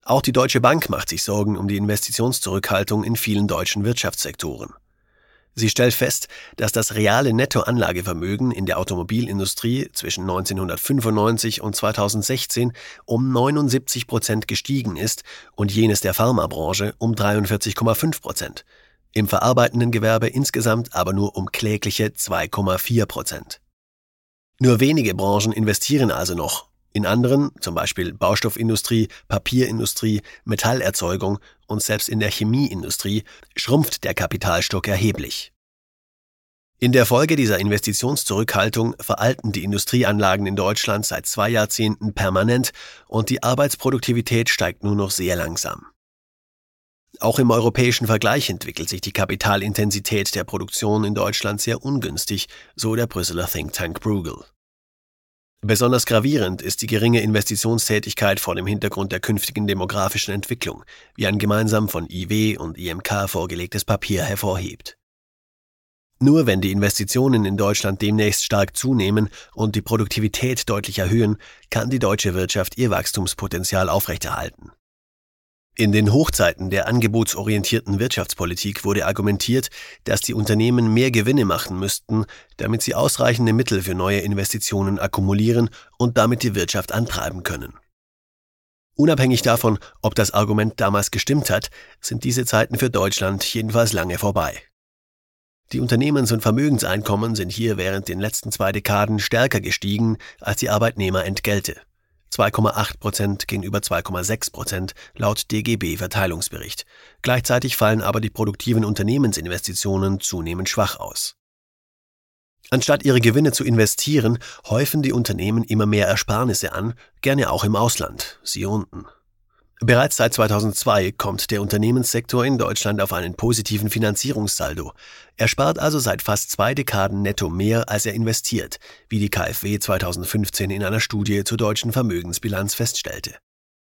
Auch die Deutsche Bank macht sich Sorgen um die Investitionszurückhaltung in vielen deutschen Wirtschaftssektoren. Sie stellt fest, dass das reale Nettoanlagevermögen in der Automobilindustrie zwischen 1995 und 2016 um 79% gestiegen ist und jenes der Pharmabranche um 43,5%, im verarbeitenden Gewerbe insgesamt aber nur um klägliche 2,4%. Nur wenige Branchen investieren also noch. In anderen, zum Beispiel Baustoffindustrie, Papierindustrie, Metallerzeugung und selbst in der Chemieindustrie, schrumpft der Kapitalstock erheblich. In der Folge dieser Investitionszurückhaltung veralten die Industrieanlagen in Deutschland seit 2 Jahrzehnten permanent und die Arbeitsproduktivität steigt nur noch sehr langsam. Auch im europäischen Vergleich entwickelt sich die Kapitalintensität der Produktion in Deutschland sehr ungünstig, so der Brüsseler Think Tank Bruegel. Besonders gravierend ist die geringe Investitionstätigkeit vor dem Hintergrund der künftigen demografischen Entwicklung, wie ein gemeinsam von IW und IMK vorgelegtes Papier hervorhebt. Nur wenn die Investitionen in Deutschland demnächst stark zunehmen und die Produktivität deutlich erhöhen, kann die deutsche Wirtschaft ihr Wachstumspotenzial aufrechterhalten. In den Hochzeiten der angebotsorientierten Wirtschaftspolitik wurde argumentiert, dass die Unternehmen mehr Gewinne machen müssten, damit sie ausreichende Mittel für neue Investitionen akkumulieren und damit die Wirtschaft antreiben können. Unabhängig davon, ob das Argument damals gestimmt hat, sind diese Zeiten für Deutschland jedenfalls lange vorbei. Die Unternehmens- und Vermögenseinkommen sind hier während den letzten 2 Dekaden stärker gestiegen als die Arbeitnehmerentgelte. 2,8% gegenüber 2,6% laut DGB-Verteilungsbericht. Gleichzeitig fallen aber die produktiven Unternehmensinvestitionen zunehmend schwach aus. Anstatt ihre Gewinne zu investieren, häufen die Unternehmen immer mehr Ersparnisse an, gerne auch im Ausland, siehe unten. Bereits seit 2002 kommt der Unternehmenssektor in Deutschland auf einen positiven Finanzierungssaldo. Er spart also seit fast 2 Dekaden netto mehr, als er investiert, wie die KfW 2015 in einer Studie zur deutschen Vermögensbilanz feststellte.